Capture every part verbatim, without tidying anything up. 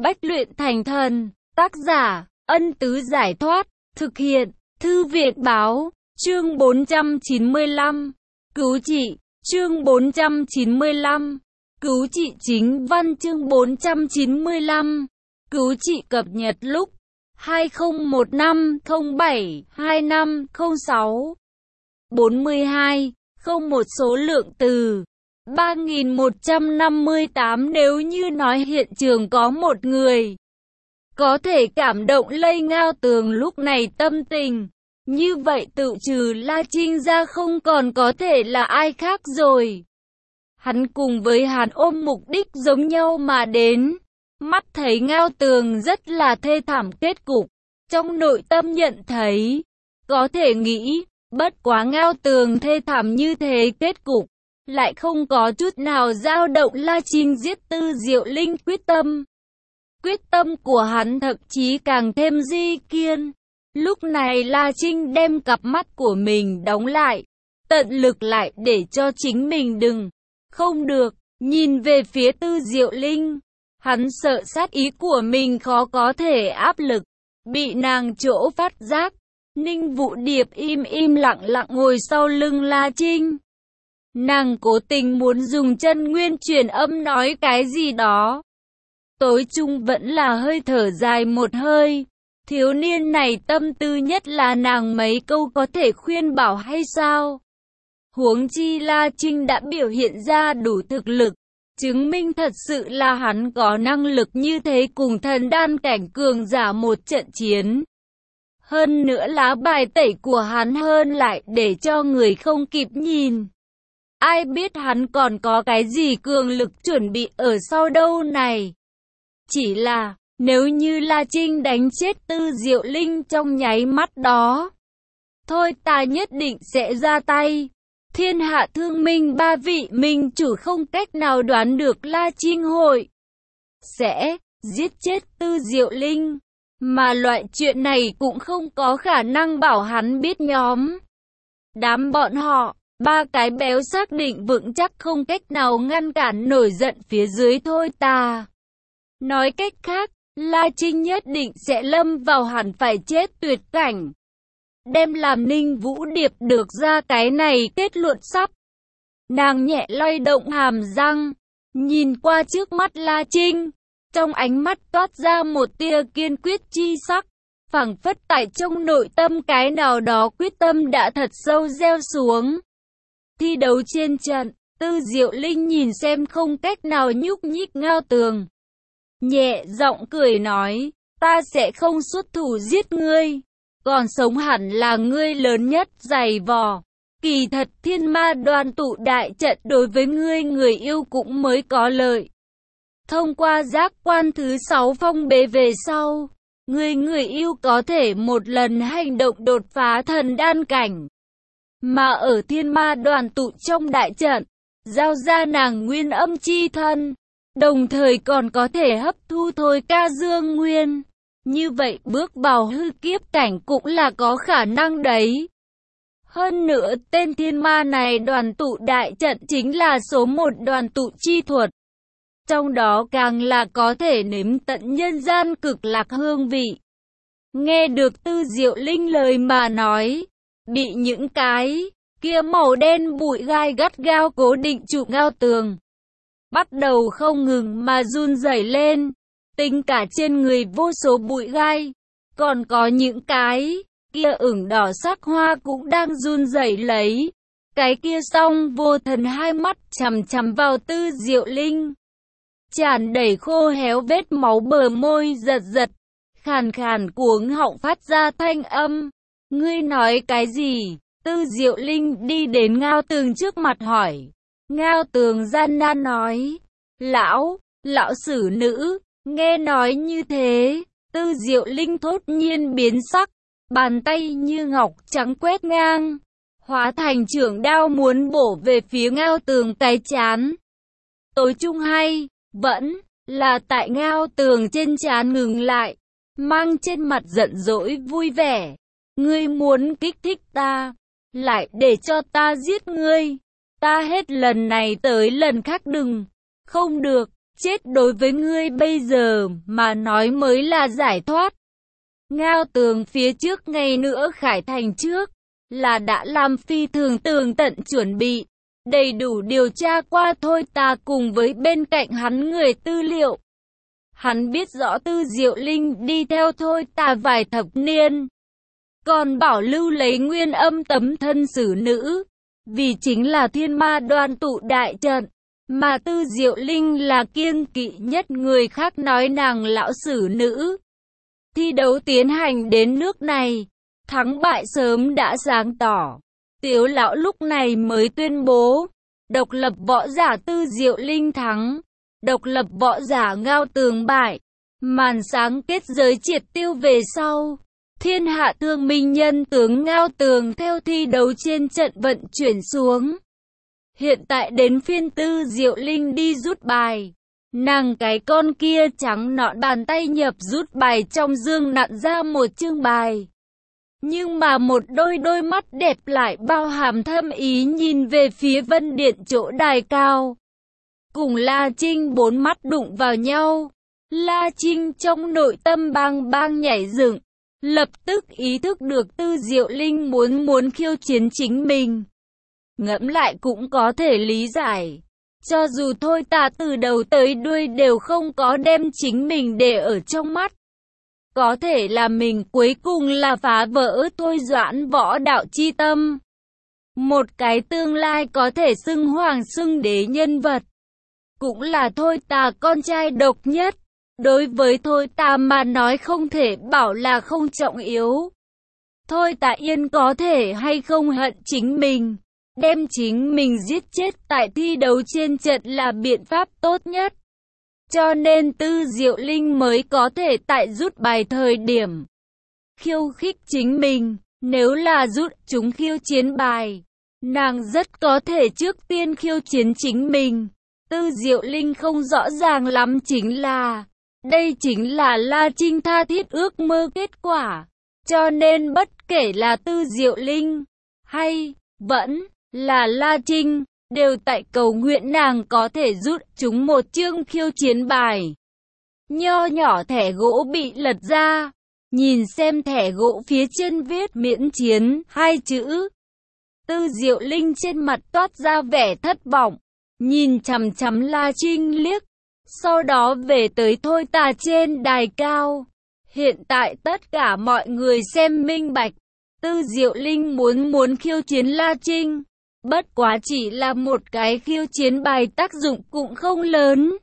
Bách luyện thành thần. Tác giả, Ân Tứ Giải Thoát. Thực hiện, Thư Viện Báo. Chương bốn trăm chín mươi lăm. Cứu trị. Chương bốn trăm chín mươi lăm. Cứu trị chính văn. Chương bốn trăm chín mươi lăm. Cứu trị cập nhật lúc hai không một năm không bảy hai năm không sáu. bốn mươi hai. Không một số lượng từ ba nghìn một trăm năm mươi tám. Nếu như nói hiện trường có một người có thể cảm động lây Ngao Tường lúc này tâm tình, như vậy tự trừ La Trinh ra không còn có thể là ai khác rồi. Hắn cùng với hắn ôm mục đích giống nhau mà đến, mắt thấy Ngao Tường rất là thê thảm kết cục, trong nội tâm nhận thấy, có thể nghĩ, bất quá Ngao Tường thê thảm như thế kết cục, lại không có chút nào dao động La Trinh giết Tư Diệu Linh quyết tâm. Quyết tâm của hắn thậm chí càng thêm di kiên. Lúc này La Trinh đem cặp mắt của mình đóng lại, tận lực lại để cho chính mình đừng, không được, nhìn về phía Tư Diệu Linh. Hắn sợ sát ý của mình khó có thể áp lực, bị nàng chỗ phát giác. Ninh Vũ Điệp im im lặng lặng ngồi sau lưng La Trinh. Nàng cố tình muốn dùng chân nguyên truyền âm nói cái gì đó. Tối chung vẫn là hơi thở dài một hơi. Thiếu niên này tâm tư nhất là nàng mấy câu có thể khuyên bảo hay sao? Huống chi La Trinh đã biểu hiện ra đủ thực lực, chứng minh thật sự là hắn có năng lực như thế cùng thần đan cảnh cường giả một trận chiến. Hơn nữa lá bài tẩy của hắn hơn lại để cho người không kịp nhìn. Ai biết hắn còn có cái gì cường lực chuẩn bị ở sau đâu này. Chỉ là, nếu như La Trinh đánh chết Tư Diệu Linh trong nháy mắt đó, thôi ta nhất định sẽ ra tay. Thiên hạ thương minh ba vị minh chủ không cách nào đoán được La Trinh hội sẽ giết chết Tư Diệu Linh. Mà loại chuyện này cũng không có khả năng bảo hắn biết nhóm. Đám bọn họ, ba cái béo xác định vững chắc không cách nào ngăn cản nổi giận phía dưới thôi ta. Nói cách khác, La Trinh nhất định sẽ lâm vào hẳn phải chết tuyệt cảnh. Đem làm Ninh Vũ Điệp được ra cái này kết luận sắp. Nàng nhẹ lay động hàm răng, nhìn qua trước mắt La Trinh. Trong ánh mắt toát ra một tia kiên quyết chi sắc, phảng phất tại trong nội tâm cái nào đó quyết tâm đã thật sâu gieo xuống. Thi đấu trên trận, Tư Diệu Linh nhìn xem không cách nào nhúc nhích Ngao Tường. Nhẹ giọng cười nói, ta sẽ không xuất thủ giết ngươi, còn sống hẳn là ngươi lớn nhất giày vò. Kỳ thật Thiên Ma Đoàn tụ đại trận đối với ngươi người yêu cũng mới có lợi. Thông qua giác quan thứ sáu phong bế về sau, người người yêu có thể một lần hành động đột phá thần đan cảnh. Mà ở Thiên Ma Đoàn tụ trong đại trận, giao ra nàng nguyên âm chi thân, đồng thời còn có thể hấp thu thôi ca dương nguyên. Như vậy bước vào hư kiếp cảnh cũng là có khả năng đấy. Hơn nữa tên thiên ma này đoàn tụ đại trận chính là số một đoàn tụ chi thuật. Trong đó càng là có thể nếm tận nhân gian cực lạc hương vị. Nghe được Tư Diệu Linh lời mà nói, bị những cái kia màu đen bụi gai gắt gao cố định trụ Ngao Tường, bắt đầu không ngừng mà run rẩy lên. Tính cả trên người vô số bụi gai, còn có những cái kia ửng đỏ sắc hoa cũng đang run rẩy lấy. Cái kia song vô thần hai mắt chằm chằm vào Tư Diệu Linh, tràn đầy khô héo vết máu, bờ môi giật giật, khàn khàn cuống họng phát ra thanh âm. Ngươi nói cái gì? Tư Diệu Linh đi đến Ngao Tường trước mặt hỏi. Ngao Tường gian nan nói, lão, lão sử nữ. Nghe nói như thế, Tư Diệu Linh thốt nhiên biến sắc, bàn tay như ngọc trắng quét ngang, hóa thành chưởng đao muốn bổ về phía Ngao Tường cái chán. Tối chung hay, vẫn là tại Ngao Tường trên trán ngừng lại, mang trên mặt giận dỗi vui vẻ. Ngươi muốn kích thích ta, lại để cho ta giết ngươi. Ta hết lần này tới lần khác đừng, không được. chết đối với ngươi bây giờ mà nói mới là giải thoát. Ngao Tường phía trước ngày nữa khải thành trước, là đã làm phi thường tường tận chuẩn bị, đầy đủ điều tra qua Thôi Tà cùng với bên cạnh hắn người tư liệu. Hắn biết rõ Tư Diệu Linh đi theo Thôi Tà vài thập niên, còn bảo lưu lấy nguyên âm tấm thân xử nữ, vì chính là thiên ma đoan tụ đại trận, mà Tư Diệu Linh là kiêng kỵ nhất người khác nói nàng lão xử nữ. Thi đấu tiến hành đến nước này, thắng bại sớm đã sáng tỏ. Tiếu lão lúc này mới tuyên bố, độc lập võ giả Tư Diệu Linh thắng, độc lập võ giả Ngao Tường bại. Màn sáng kết giới triệt tiêu về sau, thiên hạ thương minh nhân tướng Ngao Tường theo thi đấu trên trận vận chuyển xuống. Hiện tại đến phiên Tư Diệu Linh đi rút bài. Nàng cái con kia trắng nõn bàn tay nhập rút bài trong dương nặn ra một chương bài. Nhưng mà một đôi đôi mắt đẹp lại bao hàm thâm ý nhìn về phía Vân Điện chỗ đài cao. Cùng La Trinh bốn mắt đụng vào nhau. La Trinh trong nội tâm bang bang nhảy dựng, lập tức ý thức được Tư Diệu Linh muốn muốn khiêu chiến chính mình. Ngẫm lại cũng có thể lý giải. Cho dù Thôi Tà từ đầu tới đuôi đều không có đem chính mình để ở trong mắt. Có thể là mình cuối cùng là phá vỡ Thôi Doãn võ đạo chi tâm. Một cái tương lai có thể xưng hoàng xưng đế nhân vật. Cũng là Thôi Tà con trai độc nhất. Đối với Thôi Tà mà nói không thể bảo là không trọng yếu. Thôi Tà Yên có thể hay không hận chính mình. Đem chính mình giết chết tại thi đấu trên trận là biện pháp tốt nhất. Cho nên Tư Diệu Linh mới có thể tại rút bài thời điểm khiêu khích chính mình. Nếu là rút chúng khiêu chiến bài, nàng rất có thể trước tiên khiêu chiến chính mình. Tư Diệu Linh không rõ ràng lắm chính là đây chính là La Trinh tha thiết ước mơ kết quả. Cho nên bất kể là Tư Diệu Linh hay vẫn là La Trinh, đều tại cầu nguyện nàng có thể rút chúng một chương khiêu chiến bài. Nho nhỏ thẻ gỗ bị lật ra, nhìn xem thẻ gỗ phía trên viết miễn chiến, hai chữ. Tư Diệu Linh trên mặt toát ra vẻ thất vọng, nhìn chằm chằm La Trinh liếc, sau đó về tới Thôi Tà trên đài cao. Hiện tại tất cả mọi người xem minh bạch, Tư Diệu Linh muốn muốn khiêu chiến La Trinh. Bất quá chỉ là một cái khiêu chiến bài tác dụng cũng không lớn.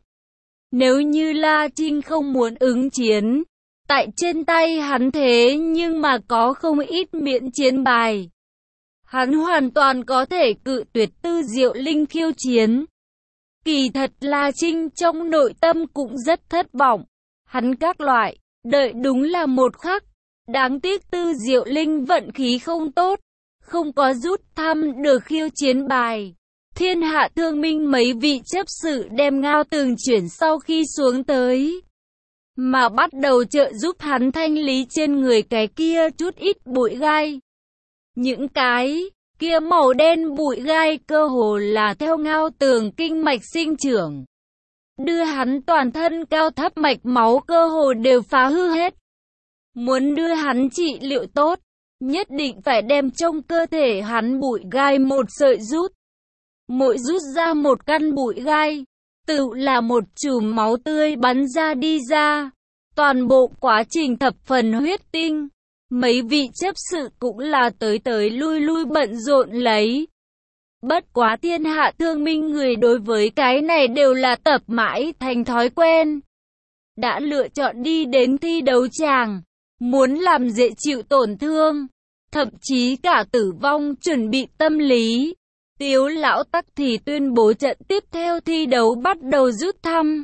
Nếu như La Trinh không muốn ứng chiến, tại trên tay hắn thế nhưng mà có không ít miễn chiến bài. Hắn hoàn toàn có thể cự tuyệt Tư Diệu Linh khiêu chiến. Kỳ thật La Trinh trong nội tâm cũng rất thất vọng. Hắn các loại, đợi đúng là một khắc. Đáng tiếc Tư Diệu Linh vận khí không tốt. Không có rút thăm được khiêu chiến bài. Thiên hạ thương minh mấy vị chấp sự đem Ngao Tường chuyển sau khi xuống tới, mà bắt đầu trợ giúp hắn thanh lý trên người cái kia chút ít bụi gai. Những cái kia màu đen bụi gai cơ hồ là theo Ngao Tường kinh mạch sinh trưởng. Đưa hắn toàn thân cao thấp mạch máu cơ hồ đều phá hư hết. Muốn đưa hắn trị liệu tốt, nhất định phải đem trong cơ thể hắn bụi gai một sợi rút. Mỗi rút ra một căn bụi gai, tự là một chùm máu tươi bắn ra đi ra. Toàn bộ quá trình thập phần huyết tinh. Mấy vị chấp sự cũng là tới tới lui lui bận rộn lấy. Bất quá thiên hạ thương minh người đối với cái này đều là tập mãi thành thói quen. Đã lựa chọn đi đến thi đấu tràng, muốn làm dễ chịu tổn thương, thậm chí cả tử vong chuẩn bị tâm lý. Tiếu lão tắc thì tuyên bố trận tiếp theo thi đấu bắt đầu rút thăm.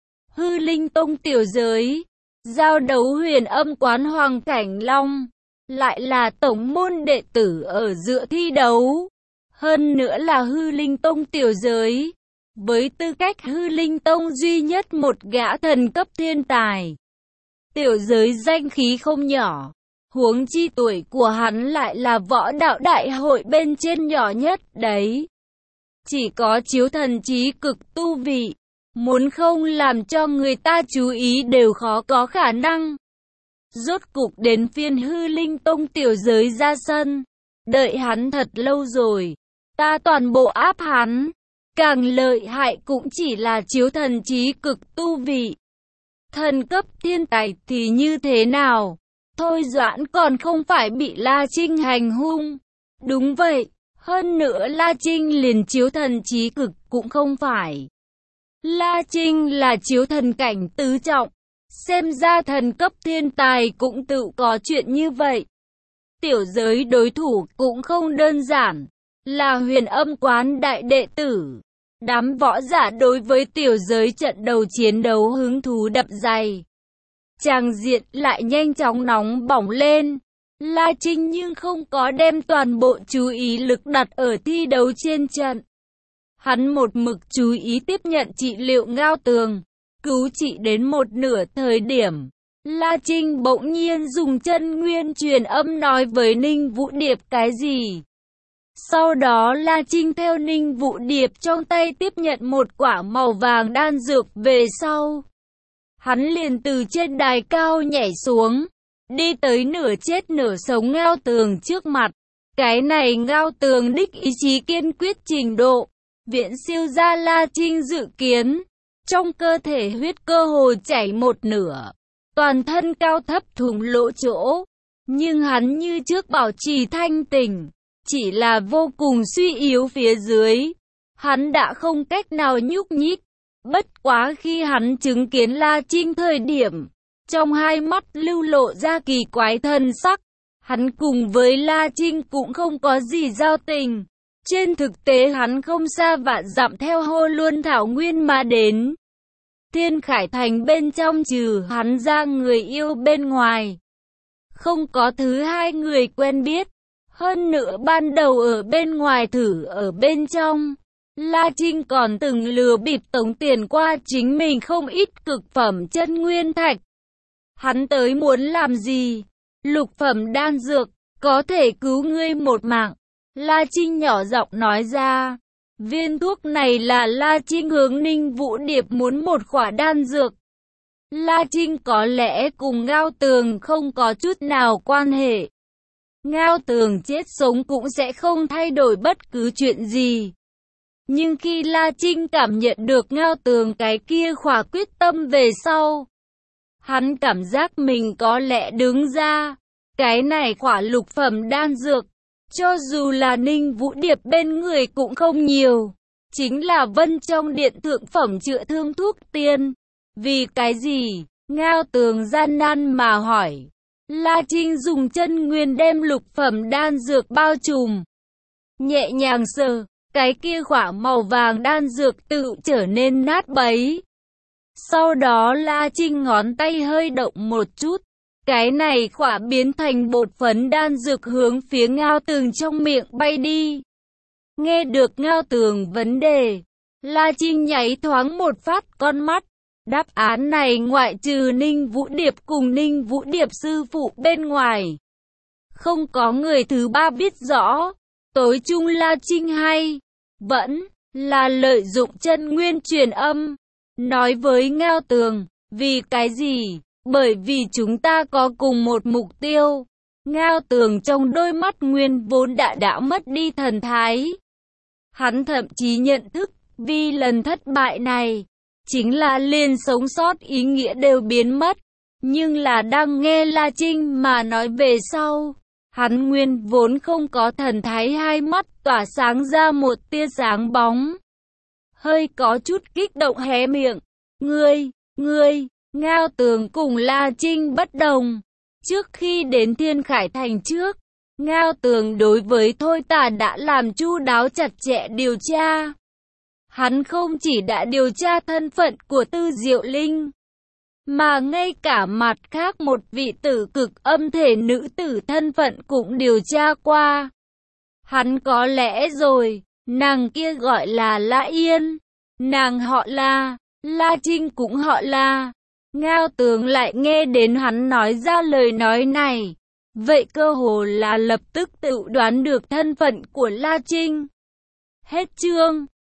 Hư Linh Tông tiểu giới, giao đấu Huyền Âm quán Hoàng Cảnh Long, lại là tổng môn đệ tử ở giữa thi đấu. Hơn nữa là Hư Linh Tông tiểu giới, với tư cách Hư Linh Tông duy nhất một gã thần cấp thiên tài. Tiểu giới danh khí không nhỏ, huống chi tuổi của hắn lại là võ đạo đại hội bên trên nhỏ nhất đấy. Chỉ có chiếu thần trí cực tu vị, muốn không làm cho người ta chú ý đều khó có khả năng. Rốt cục đến phiên Hư Linh Tông tiểu giới ra sân. Đợi hắn thật lâu rồi, ta toàn bộ áp hắn. Càng lợi hại cũng chỉ là chiếu thần trí cực tu vị. Thần cấp thiên tài thì như thế nào? Thôi Doãn còn không phải bị La Trinh hành hung. Đúng vậy, hơn nữa La Trinh liền chiếu thần trí cực cũng không phải. La Trinh là chiếu thần cảnh tứ trọng. Xem ra thần cấp thiên tài cũng tự có chuyện như vậy. Tiểu giới đối thủ cũng không đơn giản, là Huyền Âm Quán đại đệ tử. Đám võ giả đối với tiểu giới trận đầu chiến đấu hứng thú đậm dày. Tràng diện lại nhanh chóng nóng bỏng lên. La Trinh nhưng không có đem toàn bộ chú ý lực đặt ở thi đấu trên trận. Hắn một mực chú ý tiếp nhận trị liệu Ngao Tường. Cứu trị đến một nửa thời điểm, La Trinh bỗng nhiên dùng chân nguyên truyền âm nói với Ninh Vũ Điệp cái gì. Sau đó La Trinh theo Ninh Vũ Điệp trong tay tiếp nhận một quả màu vàng đan dược về sau. Hắn liền từ trên đài cao nhảy xuống, đi tới nửa chết nửa sống Ngao Tường trước mặt. Cái này Ngao Tường đích ý chí kiên quyết trình độ, viễn siêu ra La Trinh dự kiến. Trong cơ thể huyết cơ hồ chảy một nửa, toàn thân cao thấp thủng lỗ chỗ. Nhưng hắn như trước bảo trì thanh tỉnh, chỉ là vô cùng suy yếu phía dưới. Hắn đã không cách nào nhúc nhích. Bất quá khi hắn chứng kiến La Trinh thời điểm, trong hai mắt lưu lộ ra kỳ quái thần sắc. Hắn cùng với La Trinh cũng không có gì giao tình. Trên thực tế hắn không xa vạn dặm theo Hô Luân Thảo Nguyên mà đến. Thiên Khải Thành bên trong trừ hắn ra người yêu bên ngoài, không có thứ hai người quen biết. Hơn nữa ban đầu ở bên ngoài thử ở bên trong, La Trinh còn từng lừa bịp tống tiền qua chính mình không ít cực phẩm chân nguyên thạch. Hắn tới muốn làm gì? Lục phẩm đan dược, có thể cứu ngươi một mạng. La Trinh nhỏ giọng nói ra. Viên thuốc này là La Trinh hướng Ninh Vũ Điệp muốn một khỏa đan dược. La Trinh có lẽ cùng Ngao Tường không có chút nào quan hệ. Ngao Tường chết sống cũng sẽ không thay đổi bất cứ chuyện gì. Nhưng khi La Trinh cảm nhận được Ngao Tường cái kia khỏa quyết tâm về sau, hắn cảm giác mình có lẽ đứng ra. Cái này khỏa lục phẩm đan dược, cho dù là Ninh Vũ Điệp bên người cũng không nhiều. Chính là Vân trong điện thượng phẩm chữa thương thuốc tiên. Vì cái gì? Ngao Tường gian nan mà hỏi. La Trinh dùng chân nguyên đem lục phẩm đan dược bao trùm. Nhẹ nhàng sờ, cái kia khỏa màu vàng đan dược tự trở nên nát bấy. Sau đó La Trinh ngón tay hơi động một chút. Cái này khỏa biến thành bột phấn đan dược hướng phía Ngao Tường trong miệng bay đi. Nghe được Ngao Tường vấn đề, La Trinh nháy thoáng một phát con mắt. Đáp án này ngoại trừ Ninh Vũ Điệp cùng Ninh Vũ Điệp sư phụ bên ngoài, không có người thứ ba biết rõ. Tối chung La Trinh hay vẫn là lợi dụng chân nguyên truyền âm, nói với Ngao Tường. Vì cái gì? Bởi vì chúng ta có cùng một mục tiêu. Ngao Tường trong đôi mắt nguyên vốn đã đã mất đi thần thái. Hắn thậm chí nhận thức, vì lần thất bại này, chính là liền sống sót ý nghĩa đều biến mất. Nhưng là đang nghe La Trinh mà nói về sau, hắn nguyên vốn không có thần thái, hai mắt tỏa sáng ra một tia sáng bóng. Hơi có chút kích động hé miệng. Ngươi, ngươi, Ngao Tường cùng La Trinh bất đồng. Trước khi đến Thiên Khải Thành trước, Ngao Tường đối với Thôi Tà đã làm chu đáo chặt chẽ điều tra. Hắn không chỉ đã điều tra thân phận của Tư Diệu Linh, mà ngay cả mặt khác một vị tử cực âm thể nữ tử thân phận cũng điều tra qua. Hắn có lẽ rồi, nàng kia gọi là La Yên, nàng họ La, La Trinh cũng họ La. Ngao Tường lại nghe đến hắn nói ra lời nói này, vậy cơ hồ là lập tức tự đoán được thân phận của La Trinh. Hết chương.